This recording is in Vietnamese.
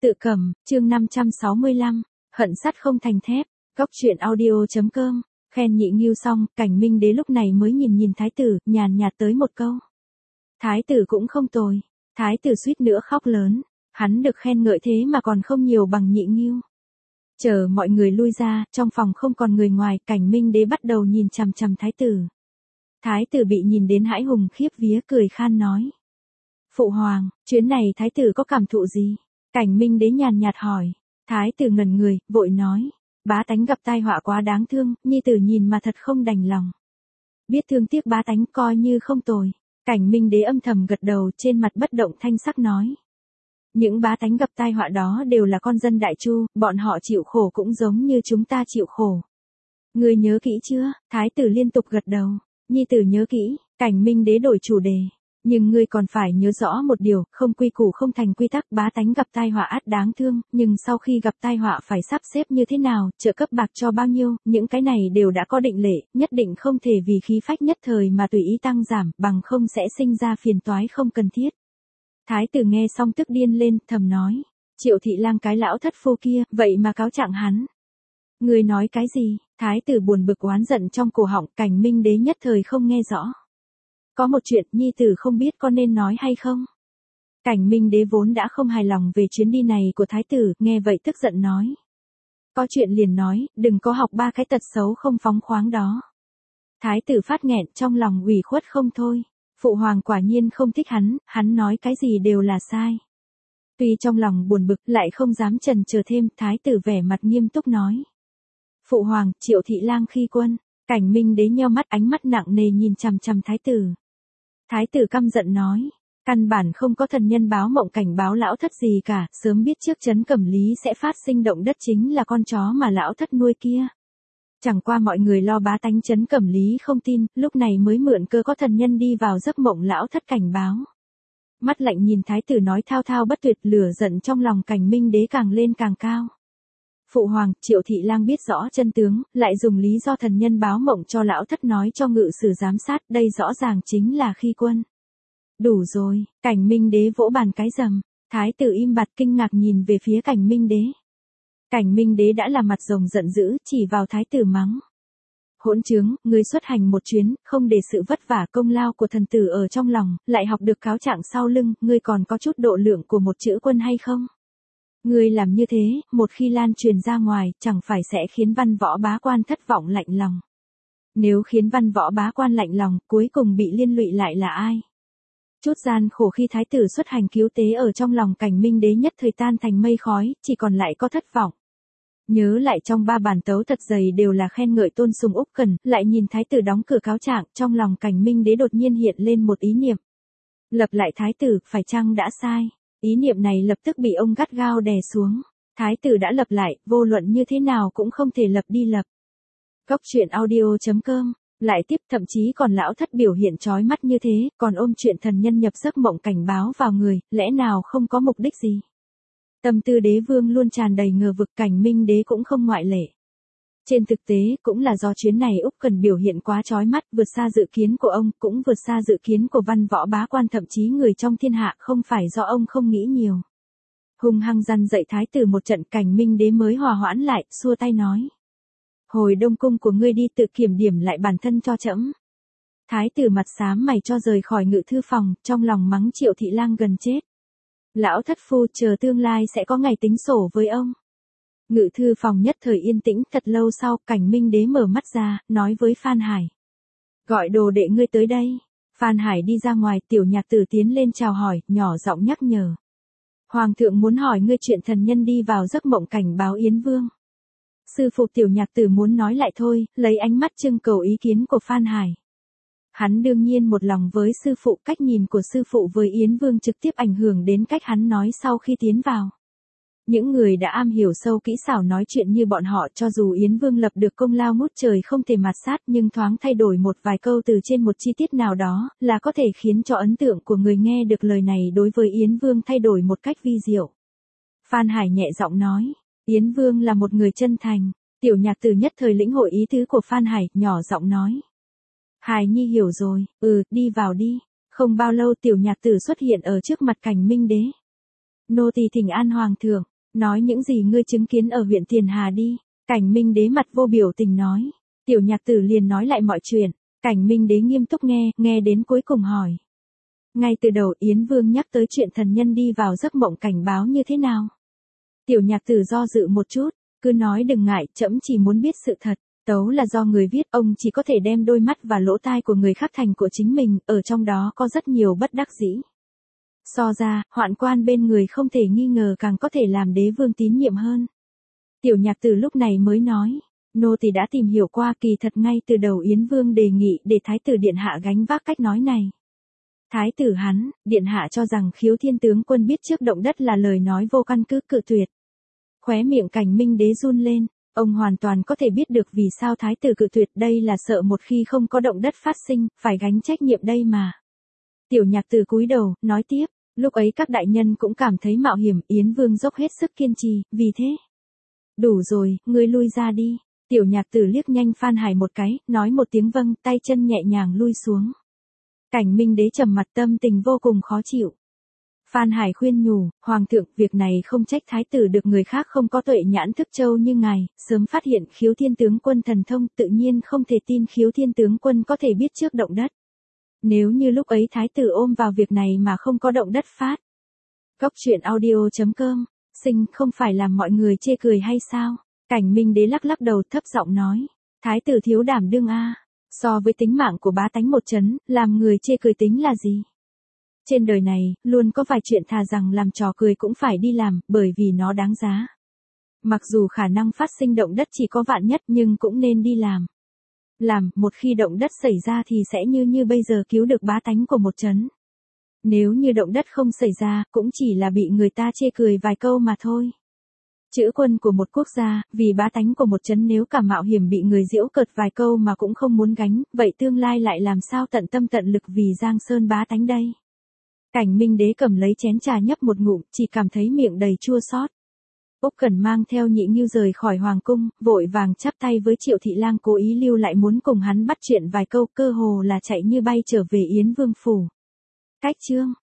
Tự cầm, chương 565, hận sắt không thành thép, góc truyện audio.com, khen Nhị Ngưu xong, Cảnh Minh Đế lúc này mới nhìn thái tử, nhàn nhạt tới một câu. Thái tử cũng không tồi, thái tử suýt nữa khóc lớn, hắn được khen ngợi thế mà còn không nhiều bằng Nhị Ngưu. Chờ mọi người lui ra, trong phòng không còn người ngoài, Cảnh Minh Đế bắt đầu nhìn chằm chằm thái tử. Thái tử bị nhìn đến hãi hùng khiếp vía, cười khan nói. Phụ hoàng, chuyến này thái tử có cảm thụ gì? Cảnh Minh Đế nhàn nhạt hỏi. Thái tử ngẩn người, vội nói. Bá tánh gặp tai họa quá đáng thương, nhi tử nhìn mà thật không đành lòng. Biết thương tiếc bá tánh coi như không tồi. Cảnh Minh Đế âm thầm gật đầu, trên mặt bất động thanh sắc nói. Những bá tánh gặp tai họa đó đều là con dân Đại Chu, bọn họ chịu khổ cũng giống như chúng ta chịu khổ. Ngươi nhớ kỹ chưa? Thái tử liên tục gật đầu. Nhi tử nhớ kỹ. Cảnh Minh Đế đổi chủ đề. Nhưng ngươi còn phải nhớ rõ một điều, không quy củ không thành quy tắc, bá tánh gặp tai họa ắt đáng thương, nhưng sau khi gặp tai họa phải sắp xếp như thế nào, trợ cấp bạc cho bao nhiêu, những cái này đều đã có định lệ, nhất định không thể vì khí phách nhất thời mà tùy ý tăng giảm, bằng không sẽ sinh ra phiền toái không cần thiết. Thái tử nghe xong tức điên lên, thầm nói, Triệu Thị Lang cái lão thất phu kia, vậy mà cáo trạng hắn. Ngươi nói cái gì? Thái tử buồn bực oán giận trong cổ họng, Cảnh Minh Đế nhất thời không nghe rõ. Có một chuyện nhi tử không biết có nên nói hay không? Cảnh Minh Đế vốn đã không hài lòng về chuyến đi này của thái tử, nghe vậy tức giận nói. Có chuyện liền nói, đừng có học ba cái tật xấu không phóng khoáng đó. Thái tử phát nghẹn trong lòng ủy khuất không thôi. Phụ hoàng quả nhiên không thích hắn nói cái gì đều là sai. Tuy trong lòng buồn bực lại không dám chần chờ thêm, thái tử vẻ mặt nghiêm túc nói. Phụ hoàng, Triệu Thị Lang khi quân. Cảnh Minh Đế nheo mắt, ánh mắt nặng nề nhìn chằm chằm thái tử. Thái tử căm giận nói, căn bản không có thần nhân báo mộng cảnh báo lão thất gì cả, sớm biết trước trấn Cẩm Lý sẽ phát sinh động đất chính là con chó mà lão thất nuôi kia. Chẳng qua mọi người lo bá tánh trấn Cẩm Lý không tin, lúc này mới mượn cơ có thần nhân đi vào giấc mộng lão thất cảnh báo. Mắt lạnh nhìn thái tử nói thao thao bất tuyệt, lửa giận trong lòng Cảnh Minh Đế càng lên càng cao. Phụ hoàng, Triệu Thị Lang biết rõ chân tướng, lại dùng lý do thần nhân báo mộng cho lão thất nói cho ngự sử giám sát, đây rõ ràng chính là khi quân. Đủ rồi, Cảnh Minh Đế vỗ bàn cái rầm, thái tử im bặt kinh ngạc nhìn về phía Cảnh Minh Đế. Cảnh Minh Đế đã là mặt rồng giận dữ, chỉ vào thái tử mắng. Hỗn trướng, ngươi xuất hành một chuyến, không để sự vất vả công lao của thần tử ở trong lòng, lại học được cáo trạng sau lưng, ngươi còn có chút độ lượng của một chữ quân hay không? Ngươi làm như thế, một khi lan truyền ra ngoài, chẳng phải sẽ khiến văn võ bá quan thất vọng lạnh lòng. Nếu khiến văn võ bá quan lạnh lòng, cuối cùng bị liên lụy lại là ai? Chút gian khổ khi thái tử xuất hành cứu tế ở trong lòng Cảnh Minh Đế nhất thời tan thành mây khói, chỉ còn lại có thất vọng. Nhớ lại trong ba bản tấu thật dày đều là khen ngợi tôn sùng Úc Cần, lại nhìn thái tử đóng cửa cáo trạng, trong lòng Cảnh Minh Đế đột nhiên hiện lên một ý niệm. Lập lại thái tử, phải chăng đã sai? Ý niệm này lập tức bị ông gắt gao đè xuống. Thái tử đã lập lại, vô luận như thế nào cũng không thể lập đi lập. Góc truyện audio.com, lại tiếp thậm chí còn lão thất biểu hiện chói mắt như thế, còn ôm chuyện thần nhân nhập giấc mộng cảnh báo vào người, lẽ nào không có mục đích gì? Tâm tư đế vương luôn tràn đầy ngờ vực, Cảnh Minh Đế cũng không ngoại lệ. Trên thực tế, cũng là do chuyến này Úc Cần biểu hiện quá chói mắt, vượt xa dự kiến của ông, cũng vượt xa dự kiến của văn võ bá quan thậm chí người trong thiên hạ, không phải do ông không nghĩ nhiều. Hung hăng răn dậy thái tử một trận, Cảnh Minh Đế mới hòa hoãn lại, xua tay nói. Hồi đông cung của ngươi đi tự kiểm điểm lại bản thân cho trẫm. Thái tử mặt xám mày cho rời khỏi ngự thư phòng, trong lòng mắng Triệu Thị Lang gần chết. Lão thất phu, chờ tương lai sẽ có ngày tính sổ với ông. Ngự thư phòng nhất thời yên tĩnh, thật lâu sau, Cảnh Minh Đế mở mắt ra, nói với Phan Hải. Gọi đồ đệ ngươi tới đây. Phan Hải đi ra ngoài, tiểu nhạc tử tiến lên chào hỏi, nhỏ giọng nhắc nhở. Hoàng thượng muốn hỏi ngươi chuyện thần nhân đi vào giấc mộng cảnh báo Yến Vương. Sư phụ, tiểu nhạc tử muốn nói lại thôi, lấy ánh mắt trưng cầu ý kiến của Phan Hải. Hắn đương nhiên một lòng với sư phụ, cách nhìn của sư phụ với Yến Vương trực tiếp ảnh hưởng đến cách hắn nói sau khi tiến vào. Những người đã am hiểu sâu kỹ xảo nói chuyện như bọn họ, cho dù Yến Vương lập được công lao ngút trời không thể mạt sát, nhưng thoáng thay đổi một vài câu từ trên một chi tiết nào đó, là có thể khiến cho ấn tượng của người nghe được lời này đối với Yến Vương thay đổi một cách vi diệu. Phan Hải nhẹ giọng nói, Yến Vương là một người chân thành. Tiểu nhạc tử nhất thời lĩnh hội ý tứ của Phan Hải, nhỏ giọng nói. Hải nhi hiểu rồi, đi vào đi. Không bao lâu tiểu nhạc tử xuất hiện ở trước mặt Cảnh Minh Đế. Nô tỳ thỉnh an hoàng thượng. Nói những gì ngươi chứng kiến ở huyện Tiền Hà đi. Cảnh Minh Đế mặt vô biểu tình nói. Tiểu Nhạc Tử liền nói lại mọi chuyện. Cảnh Minh Đế nghiêm túc nghe đến cuối cùng hỏi. Ngay từ đầu Yến Vương nhắc tới chuyện thần nhân đi vào giấc mộng cảnh báo như thế nào? Tiểu Nhạc Tử do dự một chút, cứ nói đừng ngại, trẫm chỉ muốn biết sự thật. Tấu là do người viết, ông chỉ có thể đem đôi mắt và lỗ tai của người khác thành của chính mình, ở trong đó có rất nhiều bất đắc dĩ. So ra, hoạn quan bên người không thể nghi ngờ càng có thể làm đế vương tín nhiệm hơn. Tiểu Nhạc Tử lúc này mới nói, nô tỳ đã tìm hiểu qua, kỳ thật ngay từ đầu Yến Vương đề nghị để Thái tử Điện Hạ gánh vác cách nói này. Thái tử hắn, Điện Hạ cho rằng Khiếu Thiên tướng quân biết trước động đất là lời nói vô căn cứ, cự tuyệt. Khóe miệng Cảnh Minh Đế run lên, ông hoàn toàn có thể biết được vì sao Thái tử cự tuyệt, đây là sợ một khi không có động đất phát sinh, phải gánh trách nhiệm đây mà. Tiểu Nhạc Tử cúi đầu, nói tiếp, lúc ấy các đại nhân cũng cảm thấy mạo hiểm, Yến Vương dốc hết sức kiên trì, vì thế. Đủ rồi, ngươi lui ra đi. Tiểu Nhạc Tử liếc nhanh Phan Hải một cái, nói một tiếng vâng, tay chân nhẹ nhàng lui xuống. Cảnh Minh Đế trầm mặt, tâm tình vô cùng khó chịu. Phan Hải khuyên nhủ, Hoàng thượng, việc này không trách Thái tử được người khác không có tuệ nhãn thức châu như ngài, sớm phát hiện Khiếu Thiên tướng quân thần thông, tự nhiên không thể tin Khiếu Thiên tướng quân có thể biết trước động đất. Nếu như lúc ấy Thái tử ôm vào việc này mà không có động đất phát. Góc truyện audio.com, sinh không phải làm mọi người chê cười hay sao? Cảnh Minh Đế lắc lắc đầu, thấp giọng nói, Thái tử thiếu đảm đương a, so với tính mạng của bá tánh một trấn, làm người chê cười tính là gì? Trên đời này, luôn có vài chuyện thà rằng làm trò cười cũng phải đi làm, bởi vì nó đáng giá. Mặc dù khả năng phát sinh động đất chỉ có vạn nhất nhưng cũng nên đi làm. Làm, một khi động đất xảy ra thì sẽ như bây giờ cứu được bá tánh của một trấn. Nếu như động đất không xảy ra, cũng chỉ là bị người ta chê cười vài câu mà thôi. Chữ quân của một quốc gia, vì bá tánh của một trấn nếu cả mạo hiểm bị người giễu cợt vài câu mà cũng không muốn gánh, vậy tương lai lại làm sao tận tâm tận lực vì Giang Sơn bá tánh đây? Cảnh Minh Đế cầm lấy chén trà nhấp một ngụm, chỉ cảm thấy miệng đầy chua xót. Úc Cẩn mang theo Nhị Ngưu rời khỏi hoàng cung, vội vàng chắp tay với Triệu Thị Lang, cố ý lưu lại muốn cùng hắn bắt chuyện vài câu, cơ hồ là chạy như bay trở về Yến Vương phủ. Cách chương